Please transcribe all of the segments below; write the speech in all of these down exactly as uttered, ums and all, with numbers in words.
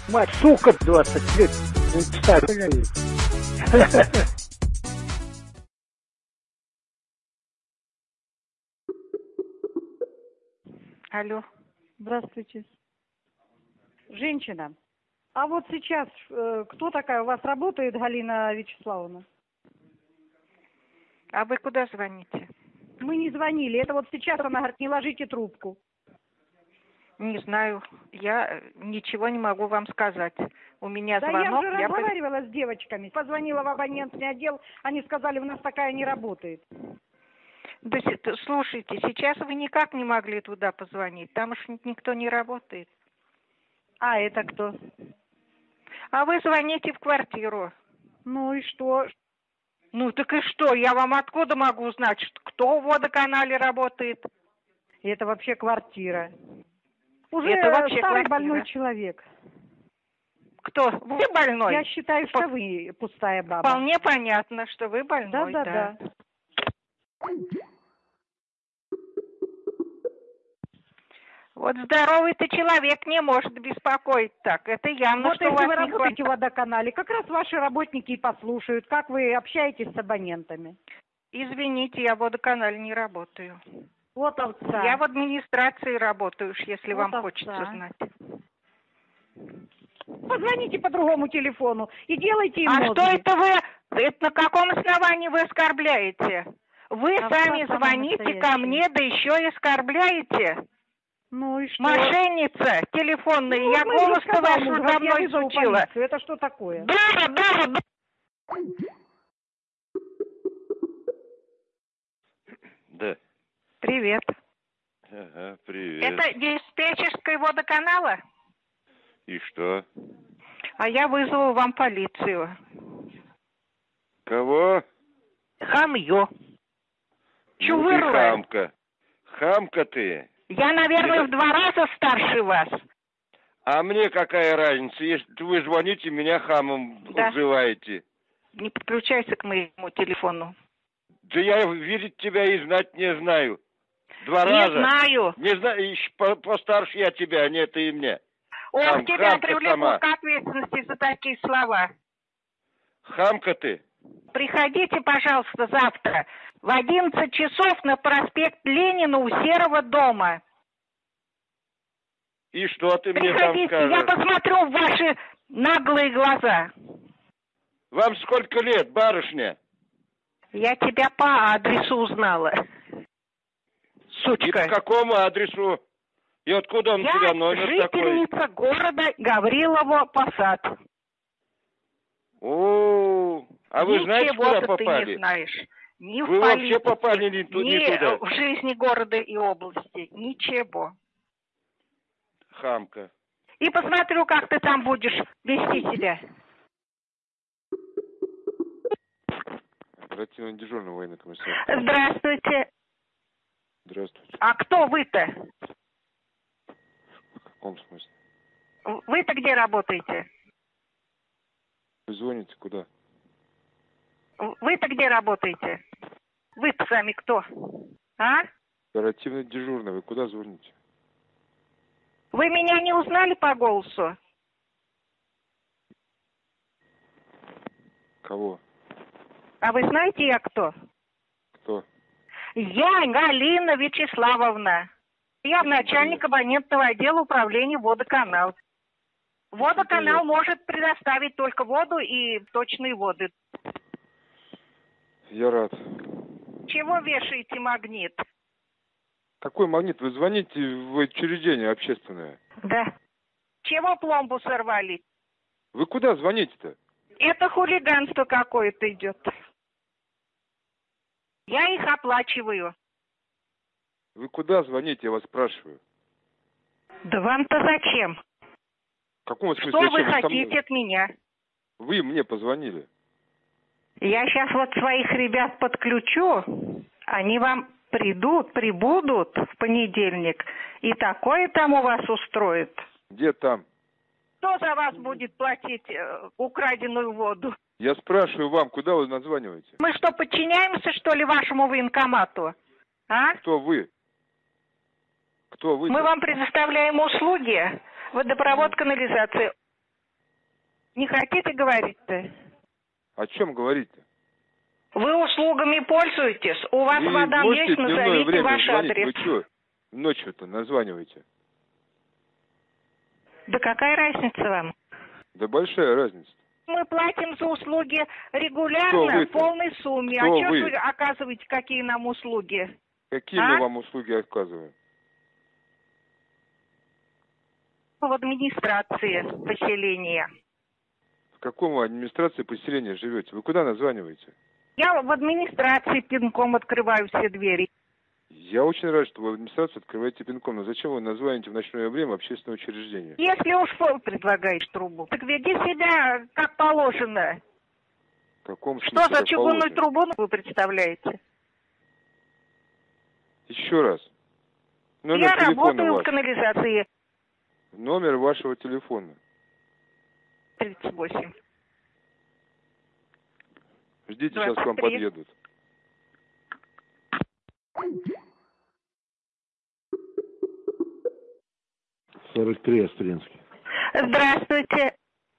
Мать, сука, двадцать лет. Алло. Здравствуйте. Женщина. А вот сейчас э, кто такая у вас работает, Галина Вячеславовна? А вы куда звоните? Мы не звонили. Это вот сейчас она говорит, не ложите трубку. Не знаю. Я ничего не могу вам сказать. У меня да звонок. Я уже я разговаривала с девочками. Позвонила в абонентный отдел. Они сказали, у нас такая не работает. Да, слушайте, сейчас вы никак не могли туда позвонить. Там уж никто не работает. А это кто? А вы звоните в квартиру. Ну и что? Ну так и что? Я вам откуда могу узнать, кто в водоканале работает? Это вообще квартира. Уже это вообще старый квартира. Больной человек. Кто? Вы больной? Я считаю, что По... вы пустая баба. Вполне понятно, что вы больной, да. Да, да, да. Вот здоровый-то человек не может беспокоить так. Это явно, вот что у вас вы не работаете хватает. в водоканале, как раз ваши работники и послушают, как вы общаетесь с абонентами. Извините, я в водоканале не работаю. Вот овца. Я в администрации работаю, уж если вот вам овца. хочется знать. Позвоните по другому телефону и делайте им А мозги. что это вы? Это на каком основании вы оскорбляете? Вы а сами звоните ко мне, да еще и оскорбляете. Ну и что? Мошенница телефонная. Ну, я голос-то ваш уже давно изучила. Это что такое? Да, да, да. Да. Привет. Ага, привет. Это диспетчерская водоканала? И что? А я вызову вам полицию. Кого? Хамье. Ну ты хамка. Хамка ты. Я, наверное, в два раза старше вас. А мне какая разница, если вы звоните, меня хамом да. обзываете? Не подключайся к моему телефону. Да я видеть тебя и знать не знаю. Два не раза. Не знаю. Не знаю, по постарше я тебя, а не ты и мне. Ох, Хам, тебя привлеку к ответственности за такие слова. Хамка ты. Приходите, пожалуйста, завтра в одиннадцать часов на проспект Ленина у Серого дома. И что ты Приходите, мне там скажешь? я посмотрю в ваши наглые глаза. Вам сколько лет, барышня? Я тебя по адресу узнала. Сучка. И по какому адресу? И откуда он я тебя номер такой? Я жительница города Гаврилово Посад. О, а вы Ничего знаете, куда ты попали? Ты не знаешь. Ни вы в вообще попали не, ту, ни не туда. в жизни города и области. Ничего. Хамка. И посмотрю, как ты там будешь вести себя. Оперативно дежурный военный комиссар. Здравствуйте. Здравствуйте. А кто вы-то? В каком смысле? Вы-то где работаете? Вы звоните куда? Вы-то где работаете? Вы-то сами кто? А? Оперативно дежурный. Вы куда звоните? Вы меня не узнали по голосу? Кого? А вы знаете, я кто? Кто? Я Галина Вячеславовна. Я начальник абонентного отдела управления водоканал. Водоканал может предоставить только воду и точные воды. Я рад. Чего вешаете магнит? Какой магнит? Вы звоните в учреждение общественное. Да. Чего пломбу сорвали? Вы куда звоните-то? Это хулиганство какое-то идет. Я их оплачиваю. Вы куда звоните, я вас спрашиваю? Да вам-то зачем? В каком смысле? Что вы зачем? хотите от меня? Вы мне позвонили. Я сейчас вот своих ребят подключу, они вам придут, прибудут в понедельник, и такое там у вас устроят. Где там? Кто за вас будет платить э, украденную воду? Я спрашиваю вам, куда вы названиваете? Мы что, подчиняемся, что ли, вашему военкомату? А? Кто вы? Кто вы? Мы вам предоставляем услуги, водопровод, канализация. Не хотите говорить-то? О чем говорить-то? Вы услугами пользуетесь? У вас Вы вода можете есть? в дневное Назовите время ваш звонить? адрес. Вы что, ночью-то названиваете? Да какая разница вам? Да большая разница. Мы платим за услуги Кто регулярно вы-то? в полной сумме. Кто а что вы? вы оказываете, какие нам услуги? Какие А? мы вам услуги оказываем? В администрации поселения. В каком вы администрации поселения живете? Вы куда названиваете? Я в администрации пинком открываю все двери. Я очень рад, что вы в администрацию открываете пинком, но зачем вы названите в ночное время общественное учреждение? Если уж фол предлагаешь трубу, так веди себя как положено. В каком Что смысле, за как чугунную положено? трубу вы представляете? Еще раз. Номер Я телефона работаю ваш. в канализации. Номер вашего телефона. тридцать восемь. Ждите, сейчас к вам двадцать три. подъедут. сорок три, Остринский. Здравствуйте.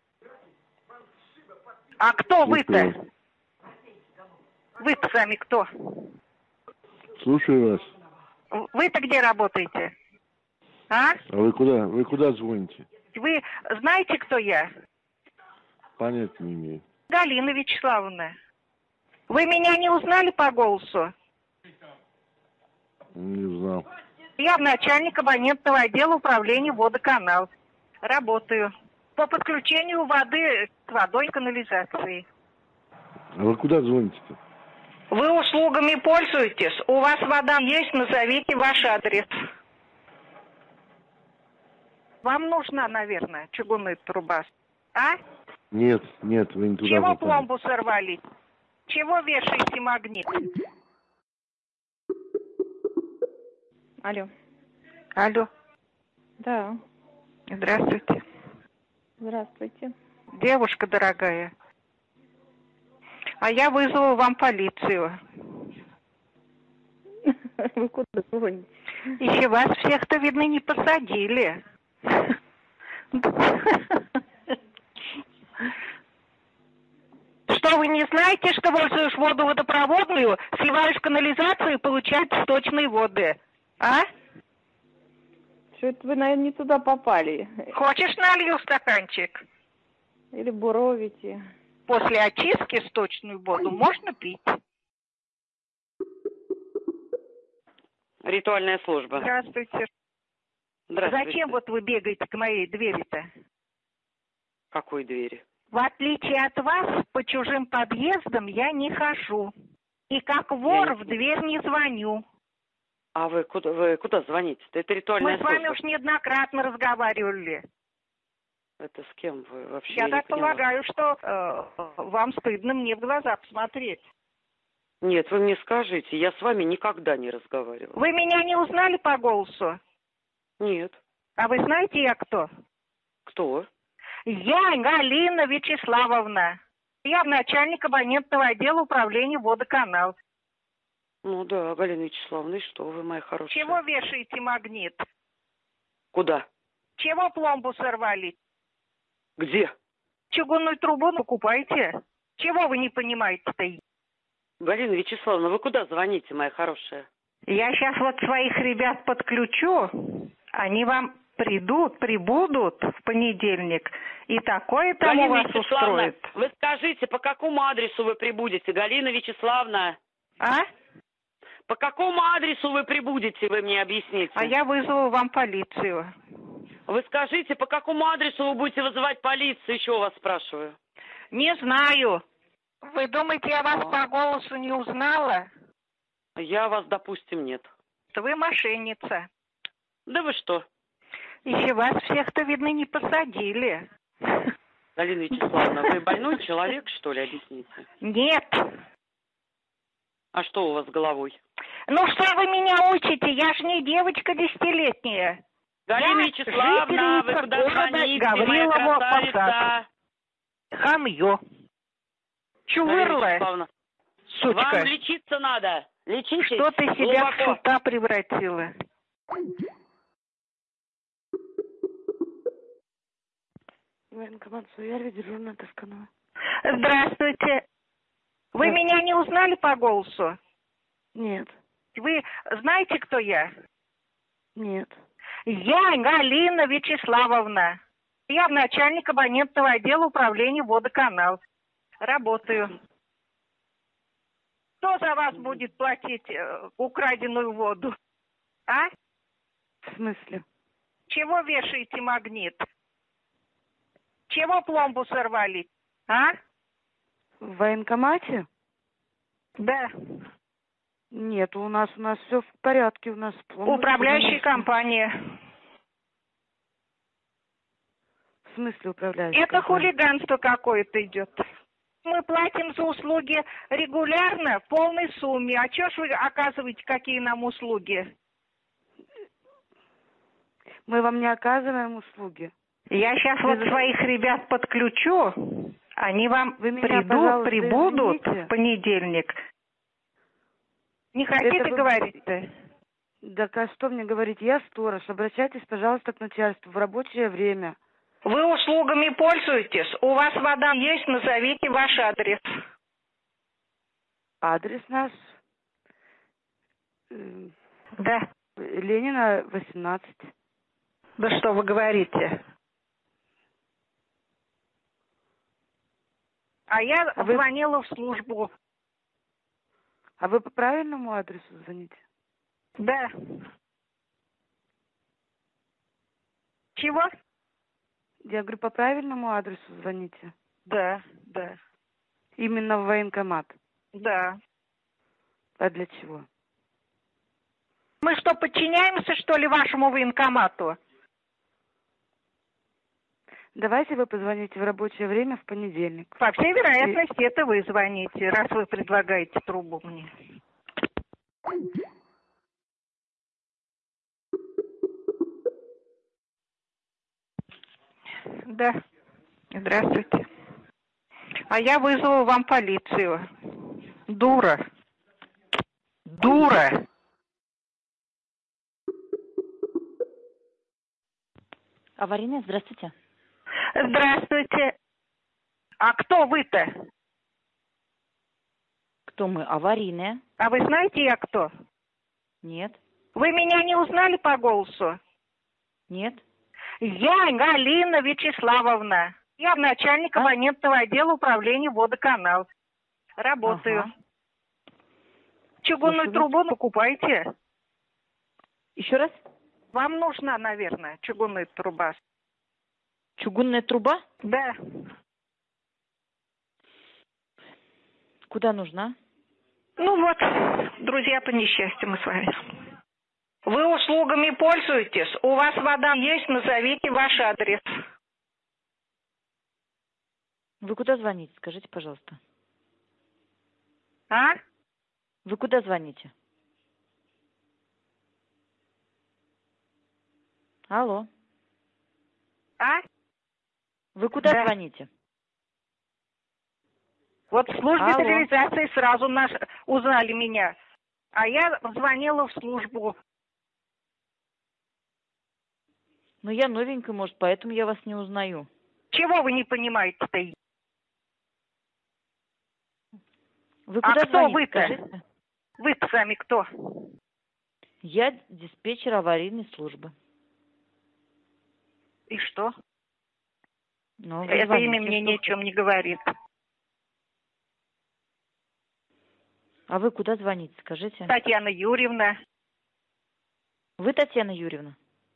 А кто вы-то? Вы-то сами кто? Слушаю вас. Вы-то где работаете? А? А вы куда? Вы куда звоните? Вы знаете, кто я? Понятия не имею. Галина Вячеславовна. Вы меня не узнали по голосу? Не узнал. Я начальник абонентного отдела управления водоканал. Работаю по подключению воды к водой канализации. А вы куда звоните-то? Вы услугами пользуетесь? У вас вода есть? Назовите ваш адрес. Вам нужна, наверное, чугунная труба. А? Нет, нет, вы не туда Чего попали. пломбу сорвали? Чего вешаете магнит? Алло. Алло. Да. Здравствуйте. Здравствуйте. Девушка дорогая. А я вызову вам полицию. Вы куда звоните? Еще вас всех-то, видно, не посадили. Что, вы не знаете, что пользуешь воду водопроводную, сливаешь в канализацию и получаешь сточные воды? А? Что это вы, наверное, не туда попали? Хочешь, налью стаканчик? Или буровите? После очистки сточную воду можно пить. Ритуальная служба. Здравствуйте. Здравствуйте. Зачем вот вы бегаете к моей двери-то? Какой двери? В отличие от вас, по чужим подъездам я не хожу. И как вор Я в дверь не звоню. А вы куда, вы куда звоните? Это ритуальная Мы с служба. вами уж неоднократно разговаривали. Это с кем вы вообще? Я не так поняла. полагаю, что э, вам стыдно мне в глаза посмотреть. Нет, вы мне скажите, я с вами никогда не разговаривала. Вы меня не узнали по голосу? Нет. А вы знаете, я кто? Кто? Я Галина Вячеславовна. Я начальник абонентного отдела управления водоканал. Ну да, Галина Вячеславовна, и что вы, моя хорошая? Чего вешаете магнит? Куда? Чего пломбу сорвали? Где? Чугунную трубу покупайте. Чего вы не понимаете-то? Галина Вячеславовна, вы куда звоните, моя хорошая? Я сейчас вот своих ребят подключу. Они вам придут, прибудут в понедельник. И такое там Галина у вас Вячеславовна, устроит. вы скажите, по какому адресу вы прибудете, Галина Вячеславовна? А? По какому адресу вы прибудете, вы мне объясните? А я вызову вам полицию. Вы скажите, по какому адресу вы будете вызывать полицию, еще у вас спрашиваю. Не знаю. Вы думаете, я вас по голосу не узнала? Я вас, допустим, нет. Вы мошенница. Да вы что? Еще вас всех-то, видно, не посадили. Галина Вячеславовна, вы больной человек, что ли, объясните? Нет. А что у вас с головой? Ну что вы меня учите? Я ж не девочка десятилетняя. Галина Я Вячеславовна, вы жительница куда города звоните, моя Гаврилова красавица? Хамье. Галина Чувырла, Вячеславовна, сучка. вам лечиться надо. Лечитесь Что ты себя в глубоко. шута превратила? Военкомат Суяли, дежурная Тосканова. Здравствуйте. Вы Да. меня не узнали по голосу? Нет. Вы знаете, кто я? Нет. Я Галина Вячеславовна. Я начальник абонентного отдела управления водоканал. Работаю. Кто за вас будет платить э, украденную воду? А? В смысле? Чего вешаете магнит? Чего пломбу сорвали? А? В военкомате? Да. Нет, у нас у нас все в порядке, у нас пломбы Управляющая всё компания. В смысле управляющая? Это компания? хулиганство какое-то идет. Мы платим за услуги регулярно в полной сумме. А чё ж вы оказываете, какие нам услуги? Мы вам не оказываем услуги. Я сейчас вот своих ребят подключу. Они вам Вы меня, придут, пожалуйста, прибудут извините. в понедельник. Не хотите Это вы- говорить-то? Да а что мне говорить? Я сторож. Обращайтесь, пожалуйста, к начальству в рабочее время. Вы услугами пользуетесь? У вас вода есть? Назовите ваш адрес. Адрес наш э, Да. Ленина, восемнадцать. Да что вы говорите? А я А вы- звонила в службу. А вы по правильному адресу звоните? Да. Чего? Я говорю, по правильному адресу звоните. Да, да, Именно в военкомат. да. А для чего? Мы что, подчиняемся, что ли, вашему военкомату? Давайте вы позвоните в рабочее время в понедельник. По всей вероятности, это вы звоните, раз вы предлагаете трубу мне. Да. Здравствуйте. А я вызову вам полицию. Дура. Дура. Аварийная, здравствуйте. Здравствуйте. А кто вы-то? Кто мы? Аварийная. А вы знаете, я кто? Нет. Вы меня не узнали по голосу? Нет. Я Галина Вячеславовна. Я начальник А? абонентного отдела управления водоканал. Работаю. Ага. Чугунную Слушаю трубу покупайте. Еще раз. Вам нужна, наверное, чугунная труба. Чугунная труба? Да. Куда нужна? Ну вот, друзья по несчастью мы с вами. Вы услугами пользуетесь? У вас вода есть? Назовите ваш адрес. Вы куда звоните? Скажите, пожалуйста. А? Вы куда звоните? Алло. А? Вы куда Да. звоните? Вот в службе Алло. сигнализации сразу наш узнали меня. А я звонила в службу. Ну, я новенькая, может, поэтому я вас не узнаю. Чего вы не понимаете-то? Вы А куда кто звоните? вы-то? Скажите. Вы-то сами кто? Я диспетчер аварийной службы. И что? Ну, вы Это звоните, имя мне что ни о чем не говорит. А вы куда звоните, скажите? Татьяна Юрьевна. Вы Татьяна Юрьевна?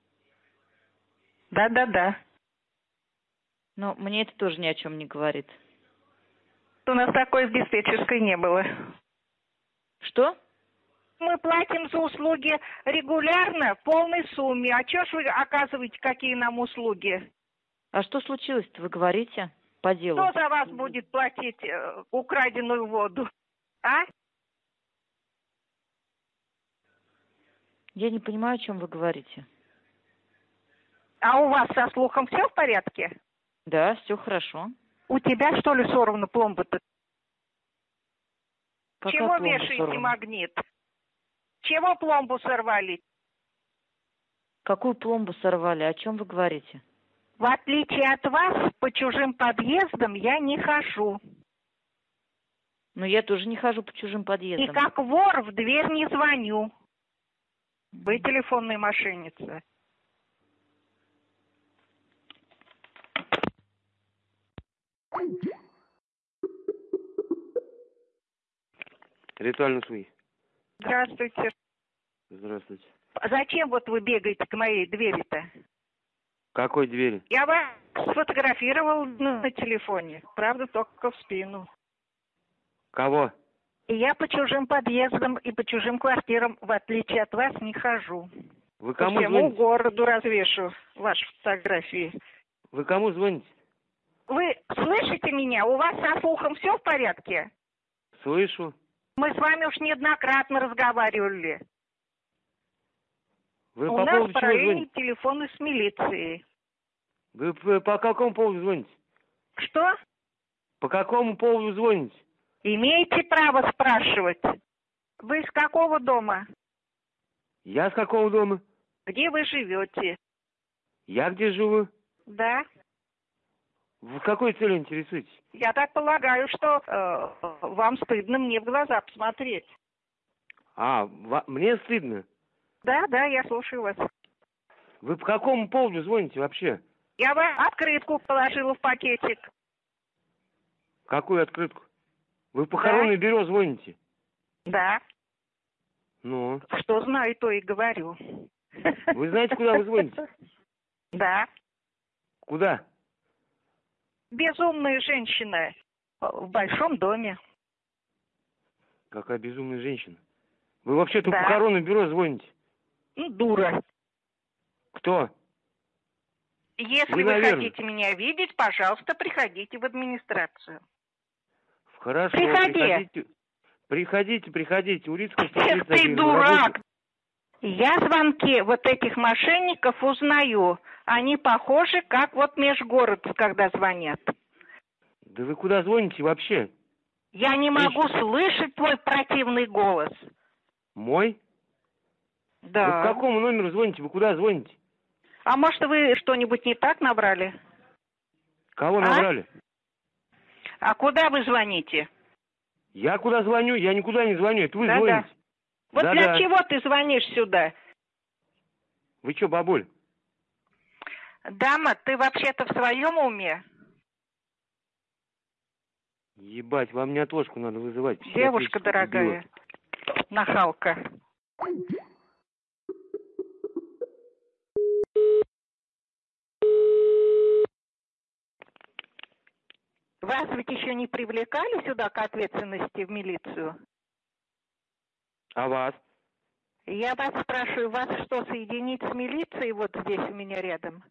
Да-да-да. Но мне это тоже ни о чем не говорит. У нас такой в диспетчерской не было. Что? Мы платим за услуги регулярно в полной сумме. А чё ж вы оказываете, какие нам услуги? А что случилось-то, вы говорите? По делу. Кто за вас будет платить э, украденную воду? А? Я не понимаю, о чем вы говорите. А у вас со слухом все в порядке? Да, все хорошо. У тебя, что ли, сорвана пломба-то? Какая Чего пломба вешаете сорвана? магнит? Чего пломбу сорвали? Какую пломбу сорвали? О чем вы говорите? В отличие от вас, по чужим подъездам я не хожу. Но я тоже не хожу по чужим И подъездам. как вор в дверь не звоню. Вы телефонная мошенница. Ритуальный суи. Здравствуйте. Здравствуйте. А зачем вот вы бегаете к моей двери-то? Какой двери? Я вас сфотографировал на, на телефоне. Правда, только в спину. Кого? И я по чужим подъездам и по чужим квартирам, в отличие от вас, не хожу. Вы По кому всему звоните? городу развешу ваши фотографии. Вы кому звоните? Вы слышите меня? У вас со слухом все в порядке? Слышу. Мы с вами уж неоднократно разговаривали. Вы У по нас поводу чего параллельные звоните? телефоны с милицией. Вы по, по какому поводу звоните? Что? По какому поводу звоните? Имеете право спрашивать. Вы из какого дома? Я с какого дома? Где вы живете? Я где живу? Да. В какой цели интересуетесь? Я так полагаю, что э, вам стыдно мне в глаза посмотреть. А, ва- мне стыдно. Да, да, я слушаю вас. Вы по какому поводу звоните вообще? Я вам открытку положила в пакетик. Какую открытку? Вы в похоронное бюро звоните? Да. Ну, Что знаю, то и говорю. вы знаете, куда вы звоните? Да. Куда? Безумная женщина в большом доме. Какая безумная женщина. Вы вообще-то Да. в похоронное бюро звоните? Ну, дура. Кто? Если Вы, вы наверное. хотите меня видеть, пожалуйста, приходите в администрацию. Хорошо, Приходи. приходите. Приходите, приходите. Урицкая сто Эх тридцать ты, один, дурак! работаю. Я звонки вот этих мошенников узнаю. Они похожи, как вот межгород, когда звонят. Да вы куда звоните вообще? Я не могу слышать твой противный голос. Мой? Да. Вы по какому номеру звоните? Вы куда звоните? А может, вы что-нибудь не так набрали? Кого А? набрали? А куда вы звоните? Я куда звоню? Я никуда не звоню. Это вы Да-да. звоните. Вот Да-да. для чего ты звонишь сюда? Вы что, бабуль? Дама, ты вообще-то в своем уме? Ебать, вам не отложку надо вызывать. Девушка Психиатрическую дорогая, нахалка. Вас ведь еще не привлекали сюда к ответственности в милицию? А вас? Я вас спрашиваю, вас что, соединить с милицией вот здесь у меня рядом?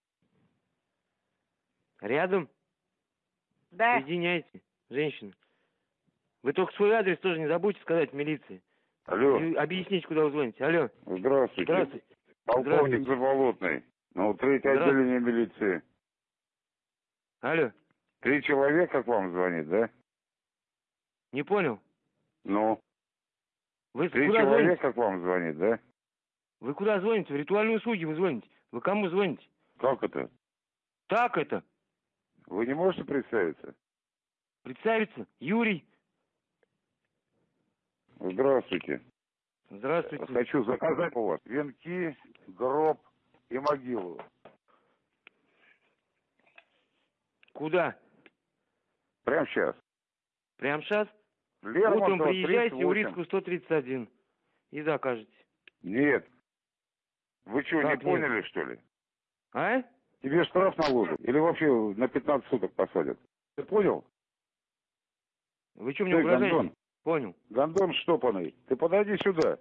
Рядом? Да. Соединяйте, женщина. Вы только свой адрес тоже не забудьте сказать в милиции. Алло. И объясните, куда вы звоните. Алло. Здравствуйте. Здравствуйте. Полковник Здравствуйте. Заболотный. Ну, третье отделение милиции. Алло. Три человека к вам звонит, да? Не понял. Ну, Вы три куда звоните? человека к вам звонит, да? Вы куда звоните? В ритуальные услуги вы звоните. Вы кому звоните? Как это? Так это. Вы не можете представиться? Представиться? Юрий. Здравствуйте. Здравствуйте. Хочу заказать у вас венки, гроб и могилу. Куда? Прямо сейчас. Прямо сейчас? Лермонтова, Утром приезжайте тридцать в восемь. Урицкую сто тридцать один. И закажете. Нет. Вы что, не Как нет? поняли, что ли? А? Тебе штраф наложат. Или вообще на пятнадцать суток посадят. Ты понял? Вы что мне Ты, угрожаете? гондон. Понял. Гондон штопанный. Ты подойди сюда.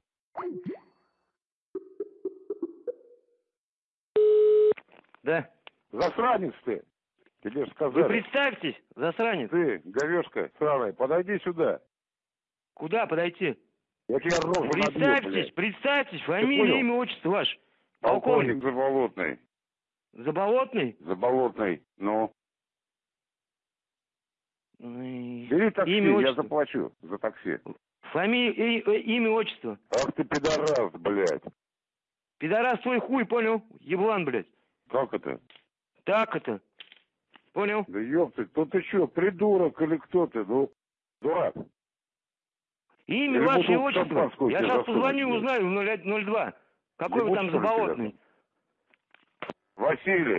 Да. Засранец ты. Тебе же Вы сказали. представьтесь, засранец. Ты, говешка сраная, подойди сюда. Куда подойти? Я тебе рожу набью, Представьтесь, блядь. представьтесь, понял? фамилия, имя, отчество ваше. Полковник Полковник. Заболотный. Заболотный? Заболотный. Ну, Ой, бери такси, имя, я отчество. заплачу за такси. Фамилия, и- и- имя, отчество. Ах ты пидорас, блядь. Пидорас твой хуй, понял? Еблан, блядь. Как это? Так это. Понял? Да ёпты, то ты что, придурок или кто ты? Ну, дурак. Имя, Или ваше бутылку отчество. шампанского Я тебе сейчас засунуть, позвоню и блядь. узнаю в ноль ноль два. Какой Не вы там будешь, что ли, заболотный? Василий.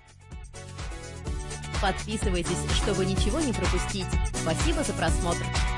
Подписывайтесь, чтобы ничего не пропустить. Спасибо за просмотр.